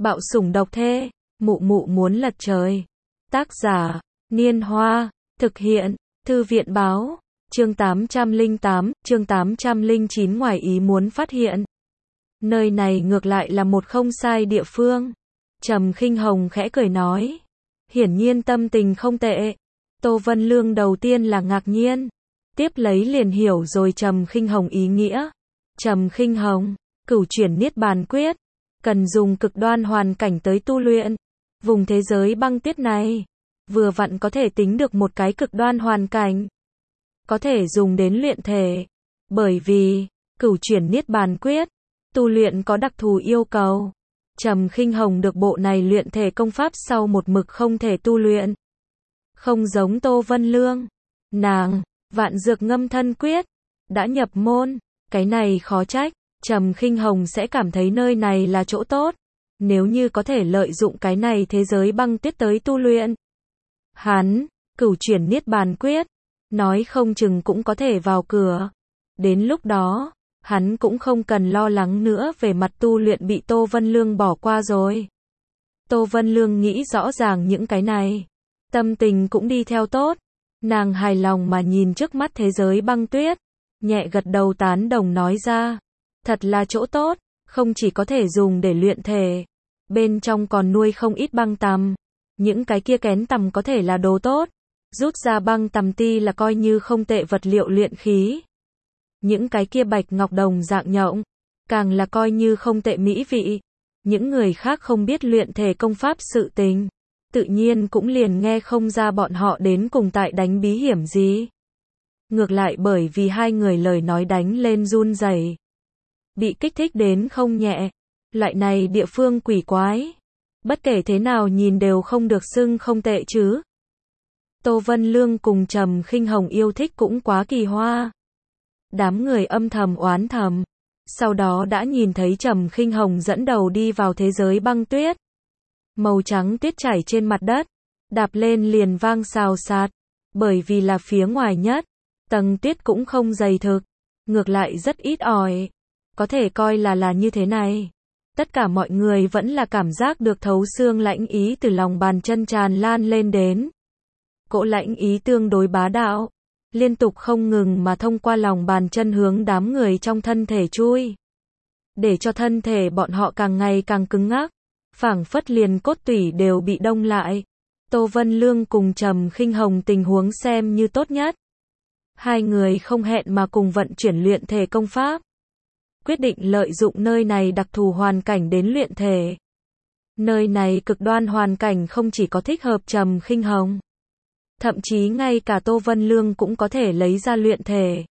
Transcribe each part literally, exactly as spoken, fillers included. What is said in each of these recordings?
Bạo sủng độc thê, mụ mụ muốn lật trời. Tác giả, Niên Hoa, thực hiện, Thư viện báo, chương tám trăm lẻ tám, chương tám trăm lẻ chín ngoài ý muốn phát hiện. Nơi này ngược lại là một không sai địa phương. Trầm Khinh Hồng khẽ cười nói. Hiển nhiên tâm tình không tệ. Tô Vân Lương đầu tiên là ngạc nhiên. Tiếp lấy liền hiểu rồi Trầm Khinh Hồng ý nghĩa. Trầm Khinh Hồng, cửu chuyển niết bàn quyết. Cần dùng cực đoan hoàn cảnh tới tu luyện. Vùng thế giới băng tuyết này, vừa vặn có thể tính được một cái cực đoan hoàn cảnh. Có thể dùng đến luyện thể. Bởi vì, cửu chuyển niết bàn quyết, tu luyện có đặc thù yêu cầu. Trầm Khinh Hồng được bộ này luyện thể công pháp sau một mực không thể tu luyện. Không giống Tô Vân Lương. Nàng, vạn dược ngâm thân quyết, đã nhập môn. Cái này khó trách, Trầm Khinh Hồng sẽ cảm thấy nơi này là chỗ tốt. Nếu như có thể lợi dụng cái này thế giới băng tuyết tới tu luyện. Hắn, cửu chuyển niết bàn quyết, nói không chừng cũng có thể vào cửa. Đến lúc đó, hắn cũng không cần lo lắng nữa về mặt tu luyện bị Tô Vân Lương bỏ qua rồi. Tô Vân Lương nghĩ rõ ràng những cái này. Tâm tình cũng đi theo tốt. Nàng hài lòng mà nhìn trước mắt thế giới băng tuyết. Nhẹ gật đầu tán đồng nói ra. Thật là chỗ tốt, không chỉ có thể dùng để luyện thể. Bên trong còn nuôi không ít băng tằm. Những cái kia kén tằm có thể là đồ tốt. Rút ra băng tằm ti là coi như không tệ vật liệu luyện khí. Những cái kia bạch ngọc đồng dạng nhộng, càng là coi như không tệ mỹ vị. Những người khác không biết luyện thể công pháp sự tình, tự nhiên cũng liền nghe không ra bọn họ đến cùng tại đánh bí hiểm gì. Ngược lại bởi vì hai người lời nói đánh lên run rẩy, bị kích thích đến không nhẹ. Loại này địa phương quỷ quái, bất kể thế nào nhìn đều không được xưng không tệ chứ. Tô Vân Lương cùng Trầm Khinh Hồng yêu thích cũng quá kỳ hoa. Đám người âm thầm oán thầm. Sau đó đã nhìn thấy Trầm Khinh Hồng dẫn đầu đi vào thế giới băng tuyết. Màu trắng tuyết chảy trên mặt đất, đạp lên liền vang xào xạc. Bởi vì là phía ngoài nhất, tầng tuyết cũng không dày thực, ngược lại rất ít ỏi. Có thể coi là là như thế này. Tất cả mọi người vẫn là cảm giác được thấu xương lãnh ý từ lòng bàn chân tràn lan lên đến. Cỗ lãnh ý tương đối bá đạo, liên tục không ngừng mà thông qua lòng bàn chân hướng đám người trong thân thể chui. Để cho thân thể bọn họ càng ngày càng cứng ngắc, phảng phất liền cốt tủy đều bị đông lại. Tô Vân Lương cùng Trầm Khinh Hồng tình huống xem như tốt nhất. Hai người không hẹn mà cùng vận chuyển luyện thể công pháp. Quyết định lợi dụng nơi này đặc thù hoàn cảnh đến luyện thể. Nơi này cực đoan hoàn cảnh không chỉ có thích hợp Trầm Khinh Hồng, thậm chí ngay cả Tô Vân Lương cũng có thể lấy ra luyện thể.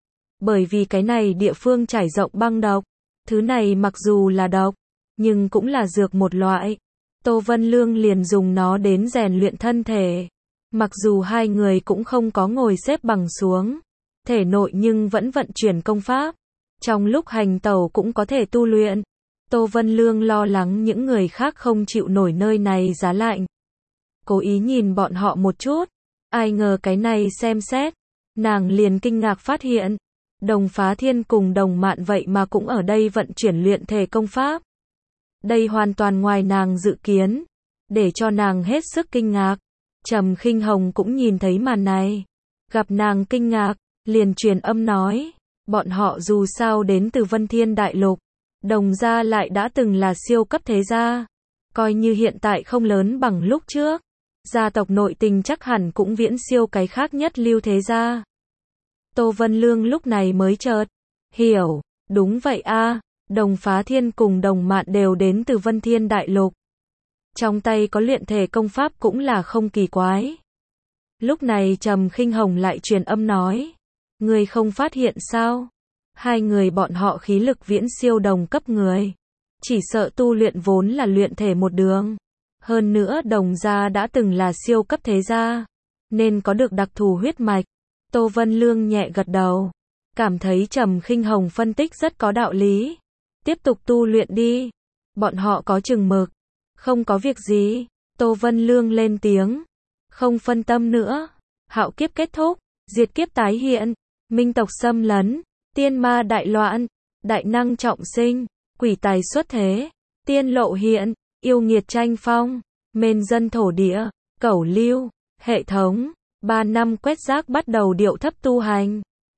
Bởi vì cái này địa phương trải rộng băng độc. Thứ này mặc dù là độc, nhưng cũng là dược một loại. Tô Vân Lương liền dùng nó đến rèn luyện thân thể. Mặc dù hai người cũng không có ngồi xếp bằng xuống thể nội nhưng vẫn vận chuyển công pháp. Trong lúc hành tẩu cũng có thể tu luyện. Tô Vân Lương lo lắng những người khác không chịu nổi nơi này giá lạnh. Cố ý nhìn bọn họ một chút. Ai ngờ cái này xem xét. Nàng liền kinh ngạc phát hiện. Đồng Phá Thiên cùng Đồng Mạn vậy mà cũng ở đây vận chuyển luyện thể công pháp. Đây hoàn toàn ngoài nàng dự kiến. Để cho nàng hết sức kinh ngạc. Trầm Khinh Hồng cũng nhìn thấy màn này. Gặp nàng kinh ngạc, liền truyền âm nói. Bọn họ dù sao đến từ Vân Thiên Đại Lục. Đồng gia lại đã từng là siêu cấp thế gia. Coi như hiện tại không lớn bằng lúc trước. Gia tộc nội tình chắc hẳn cũng viễn siêu cái khác nhất lưu thế gia. Tô Vân Lương lúc này mới chợt hiểu, đúng vậy a, Đồng Phá Thiên cùng Đồng Mạn đều đến từ Vân Thiên Đại Lục. Trong tay có luyện thể công pháp cũng là không kỳ quái. Lúc này Trầm Khinh Hồng lại truyền âm nói, người không phát hiện sao? Hai người bọn họ khí lực viễn siêu đồng cấp người. Chỉ sợ tu luyện vốn là luyện thể một đường. Hơn nữa Đồng gia đã từng là siêu cấp thế gia, nên có được đặc thù huyết mạch. Tô Vân Lương nhẹ gật đầu, cảm thấy Trầm Khinh Hồng phân tích rất có đạo lý. Tiếp tục tu luyện đi. Bọn họ có chừng mực. Không có việc gì. Tô Vân Lương lên tiếng. Không phân tâm nữa. Hạo kiếp kết thúc, diệt kiếp tái hiện, minh tộc xâm lấn, tiên ma đại loạn, đại năng trọng sinh, quỷ tài xuất thế, tiên lộ hiện, yêu nghiệt tranh phong, mên dân thổ địa, cẩu lưu, hệ thống, ba năm quét rác bắt đầu điệu thấp tu hành.